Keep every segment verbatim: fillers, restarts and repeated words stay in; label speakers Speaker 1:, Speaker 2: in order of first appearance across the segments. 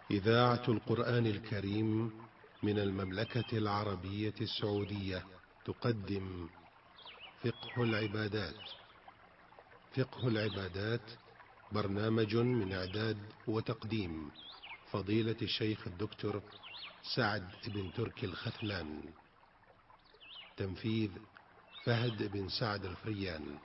Speaker 1: إذاعة القرآن الكريم من المملكة العربية السعودية تقدم فقه العبادات. فقه العبادات برنامج من إعداد وتقديم فضيلة الشيخ الدكتور سعد بن تركي الختلان. تنفيذ فهد بن سعد الفريان.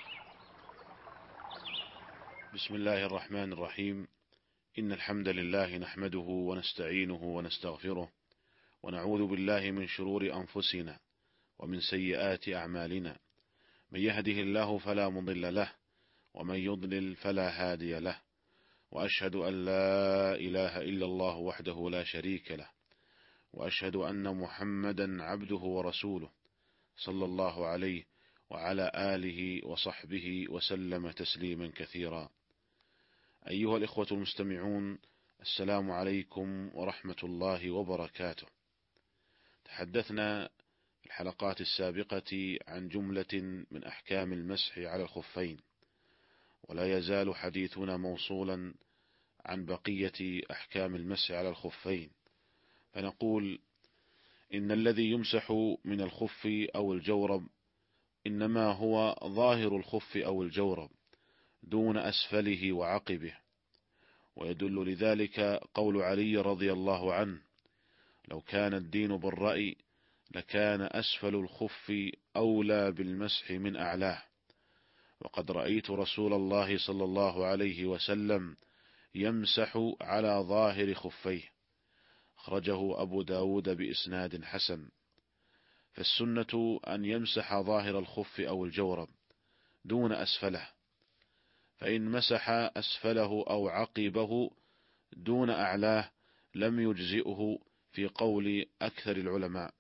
Speaker 2: بسم الله الرحمن الرحيم. إن الحمد لله نحمده ونستعينه ونستغفره ونعوذ بالله من شرور أنفسنا ومن سيئات أعمالنا، من يهده الله فلا مضل له ومن يضلل فلا هادي له، وأشهد أن لا إله إلا الله وحده لا شريك له، وأشهد أن محمدا عبده ورسوله صلى الله عليه وعلى آله وصحبه وسلم تسليما كثيرا. أيها الإخوة المستمعون، السلام عليكم ورحمة الله وبركاته. تحدثنا في الحلقات السابقة عن جملة من أحكام المسح على الخفين، ولا يزال حديثنا موصولا عن بقية أحكام المسح على الخفين، فنقول إن الذي يمسح من الخف أو الجورب إنما هو ظاهر الخف أو الجورب دون أسفله وعقبه، ويدل لذلك قول علي رضي الله عنه: لو كان الدين بالرأي لكان أسفل الخف أولى بالمسح من أعلاه، وقد رأيت رسول الله صلى الله عليه وسلم يمسح على ظاهر خفيه، أخرجه أبو داود بإسناد حسن. فالسنة أن يمسح ظاهر الخف أو الجورب دون أسفله، فإن مسح أسفله أو عقبه دون أعلاه لم يجزئه في قول أكثر العلماء.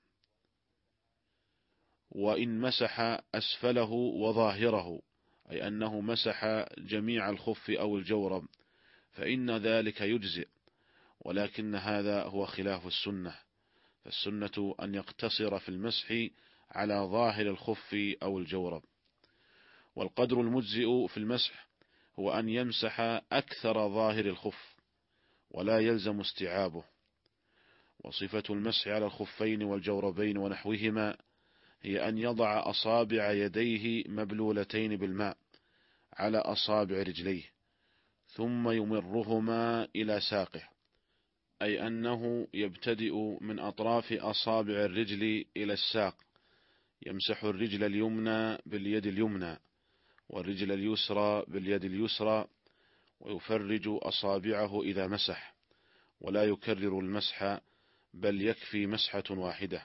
Speaker 2: وإن مسح أسفله وظاهره، أي أنه مسح جميع الخف أو الجورب، فإن ذلك يجزئ، ولكن هذا هو خلاف السنة، فالسنة أن يقتصر في المسح على ظاهر الخف أو الجورب. والقدر المجزئ في المسح هو أن يمسح أكثر ظاهر الخف ولا يلزم استيعابه. وصفة المسح على الخفين والجوربين ونحوهما هي أن يضع أصابع يديه مبلولتين بالماء على أصابع رجليه ثم يمرهما إلى ساقه، أي أنه يبتدئ من أطراف أصابع الرجل إلى الساق، يمسح الرجل اليمنى باليد اليمنى والرجل اليسرى باليد اليسرى، ويفرج أصابعه إذا مسح، ولا يكرر المسح بل يكفي مسحة واحدة.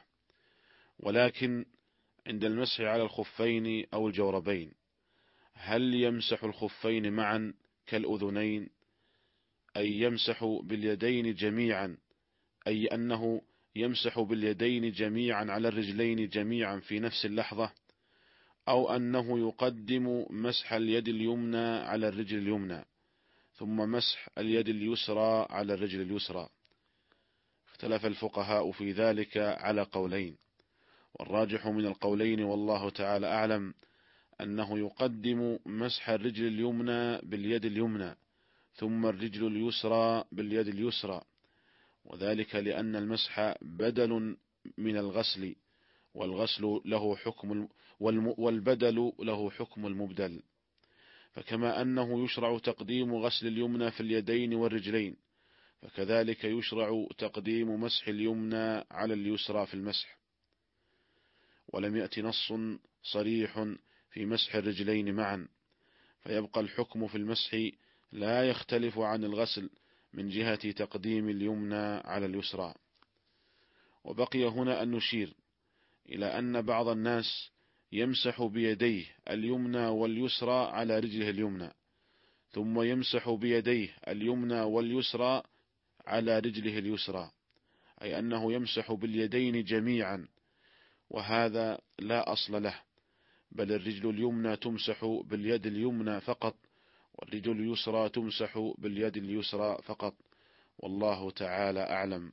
Speaker 2: ولكن عند المسح على الخفين أو الجوربين، هل يمسح الخفين معا كالأذنين، أي يمسح باليدين جميعا، أي أنه يمسح باليدين جميعا على الرجلين جميعا في نفس اللحظة، أو أنه يقدم مسح اليد اليمنى على الرجل اليمنى ثم مسح اليد اليسرى على الرجل اليسرى؟ اختلف الفقهاء في ذلك على قولين، والراجح من القولين والله تعالى أعلم أنه يقدم مسح الرجل اليمنى باليد اليمنى ثم الرجل اليسرى باليد اليسرى، وذلك لأن المسح بدل من الغسل، والغسل له حكم والبدل له حكم المبدل. فكما أنه يشرع تقديم غسل اليمنى في اليدين والرجلين، فكذلك يشرع تقديم مسح اليمنى على اليسرى في المسح. ولم يأت نص صريح في مسح الرجلين معا، فيبقى الحكم في المسح لا يختلف عن الغسل من جهة تقديم اليمنى على اليسرى. وبقي هنا أن نشير إلى أن بعض الناس يمسح بيديه اليمنى واليسرى على رجله اليمنى، ثم يمسح بيديه اليمنى واليسرى على رجله اليسرى، أي أنه يمسح باليدين جميعا، وهذا لا أصل له، بل الرجل اليمنى تمسح باليد اليمنى فقط، والرجل اليسرى تمسح باليد اليسرى فقط، والله تعالى أعلم.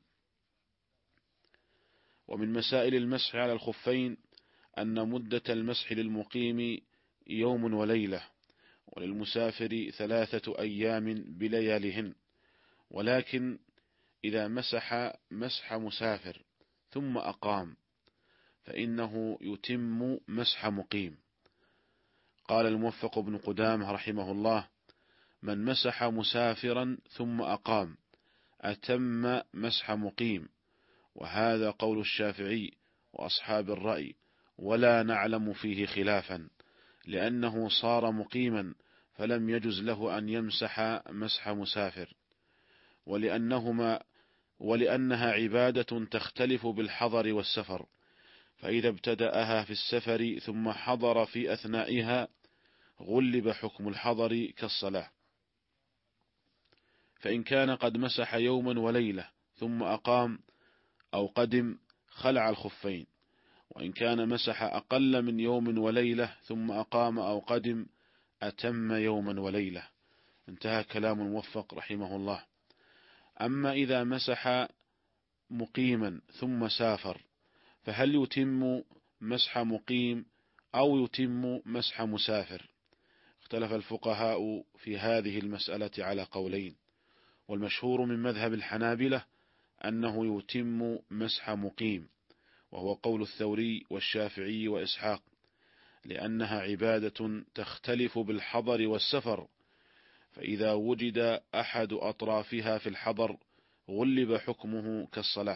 Speaker 2: ومن مسائل المسح على الخفين أن مدة المسح للمقيم يوم وليلة، وللمسافر ثلاثة أيام بلياليهن، ولكن إذا مسح مسح مسافر ثم أقام فإنه يتم مسح مقيم. قال الموفق بن قدامة رحمه الله: من مسح مسافرا ثم أقام أتم مسح مقيم، وهذا قول الشافعي وأصحاب الرأي، ولا نعلم فيه خلافا، لأنه صار مقيما فلم يجز له أن يمسح مسح مسافر، ولأنهما ولأنها عبادة تختلف بالحضر والسفر، فإذا ابتدأها في السفر ثم حضر في أثنائها غلب حكم الحضر كالصلاة. فإن كان قد مسح يوما وليلة ثم أقام أو قدم خلع الخفين، وإن كان مسح أقل من يوم وليلة ثم أقام أو قدم أتم يوما وليلة. انتهى كلام الموفق رحمه الله. أما إذا مسح مقيما ثم سافر فهل يتم مسح مقيم أو يتم مسح مسافر؟ اختلف الفقهاء في هذه المسألة على قولين، والمشهور من مذهب الحنابلة أنه يتم مسح مقيم، وهو قول الثوري والشافعي وإسحاق، لأنها عبادة تختلف بالحضر والسفر، فإذا وجد أحد أطرافها في الحضر غلب حكمه كالصلاة.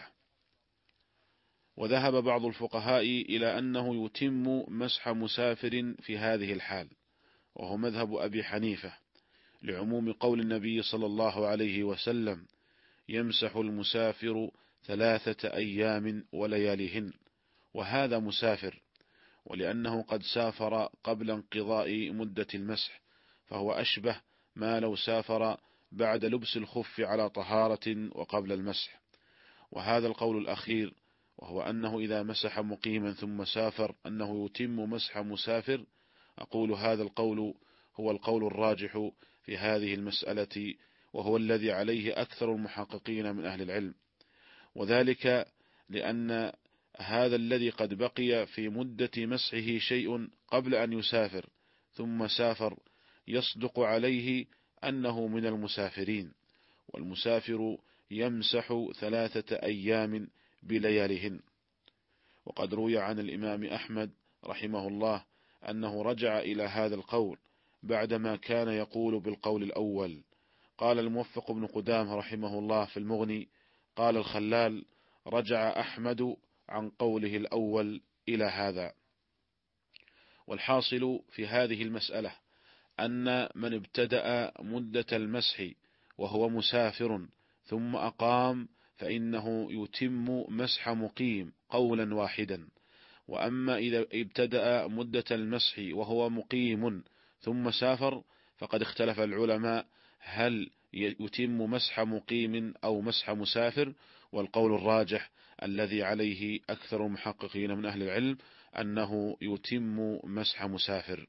Speaker 2: وذهب بعض الفقهاء إلى أنه يتم مسح مسافر في هذه الحال، وهو مذهب أبي حنيفة، لعموم قول النبي صلى الله عليه وسلم: يمسح المسافر ثلاثة أيام ولياليهن، وهذا مسافر، ولأنه قد سافر قبل انقضاء مدة المسح، فهو أشبه ما لو سافر بعد لبس الخف على طهارة وقبل المسح. وهذا القول الأخير، وهو أنه إذا مسح مقيما ثم سافر أنه يتم مسح مسافر، أقول هذا القول هو القول الراجح في هذه المسألة، وهو الذي عليه أكثر المحققين من أهل العلم، وذلك لأن هذا الذي قد بقي في مدة مسحه شيء قبل أن يسافر ثم سافر يصدق عليه أنه من المسافرين، والمسافر يمسح ثلاثة أيام بلياليهن. وقد روي عن الإمام أحمد رحمه الله أنه رجع إلى هذا القول بعدما كان يقول بالقول الأول. قال الموفق بن قدامة رحمه الله في المغني: قال الخلال: رجع أحمد عن قوله الأول إلى هذا. والحاصل في هذه المسألة أن من ابتدأ مدة المسح وهو مسافر ثم أقام فإنه يتم مسح مقيم قولا واحدا. وأما إذا ابتدأ مدة المسح وهو مقيم ثم سافر فقد اختلف العلماء هل يتم مسح مقيم أو مسح مسافر، والقول الراجح الذي عليه أكثر المحققين من أهل العلم أنه يتم مسح مسافر.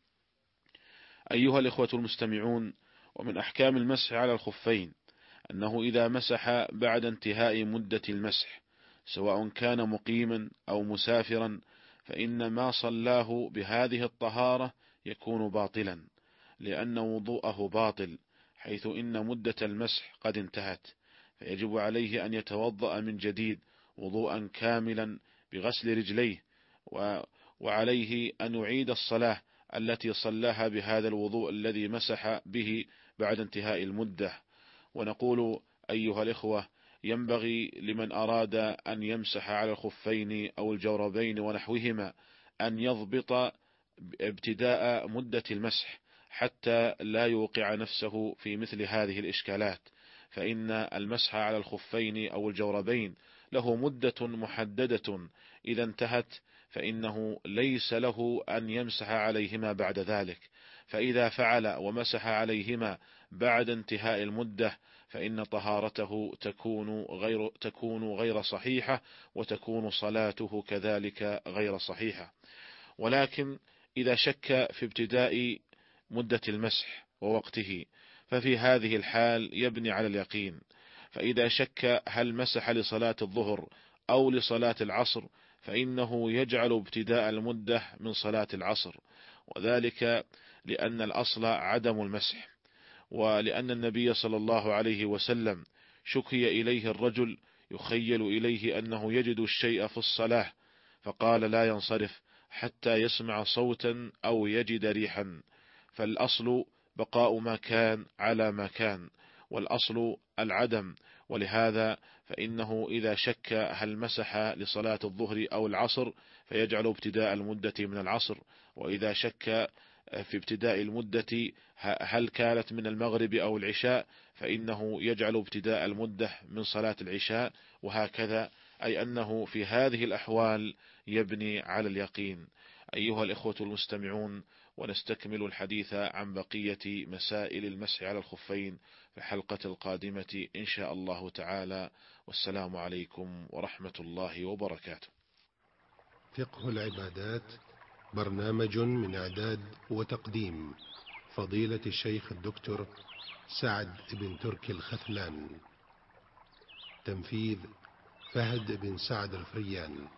Speaker 2: أيها الإخوة المستمعون، ومن أحكام المسح على الخفين أنه إذا مسح بعد انتهاء مدة المسح سواء كان مقيما أو مسافرا فإن ما صلاه بهذه الطهارة يكون باطلا، لأن وضوءه باطل، حيث إن مدة المسح قد انتهت، فيجب عليه أن يتوضأ من جديد وضوءا كاملا بغسل رجليه، وعليه أن يعيد الصلاة التي صلاها بهذا الوضوء الذي مسح به بعد انتهاء المدة. ونقول أيها الإخوة، ينبغي لمن أراد أن يمسح على الخفين أو الجوربين ونحوهما أن يضبط ابتداء مدة المسح حتى لا يوقع نفسه في مثل هذه الإشكالات، فإن المسح على الخفين أو الجوربين له مدة محددة، إذا انتهت فإنه ليس له أن يمسح عليهما بعد ذلك، فإذا فعل ومسح عليهما بعد انتهاء المدة فإن طهارته تكون غير تكون غير صحيحة، وتكون صلاته كذلك غير صحيحة. ولكن إذا شك في ابتداء مدة المسح ووقته ففي هذه الحال يبني على اليقين، فإذا شك هل مسح لصلاة الظهر أو لصلاة العصر فإنه يجعل ابتداء المدة من صلاة العصر، وذلك لأن الأصل عدم المسح، ولأن النبي صلى الله عليه وسلم شكي إليه الرجل يخيل إليه أنه يجد الشيء في الصلاة، فقال لا ينصرف حتى يسمع صوتا أو يجد ريحا، فالأصل بقاء ما كان على ما كان، والأصل العدم. ولهذا فإنه إذا شك هل مسح لصلاة الظهر أو العصر فيجعل ابتداء المدة من العصر، وإذا شك في ابتداء المدة هل كانت من المغرب أو العشاء فإنه يجعل ابتداء المدة من صلاة العشاء، وهكذا، أي أنه في هذه الأحوال يبني على اليقين. أيها الإخوة المستمعون، ونستكمل الحديث عن بقية مسائل المسح على الخفين في الحلقة القادمة إن شاء الله تعالى، والسلام عليكم ورحمة الله وبركاته.
Speaker 1: فقه العبادات، برنامج من إعداد وتقديم فضيلة الشيخ الدكتور سعد بن تركي الخثلان، تنفيذ فهد بن سعد الفريان.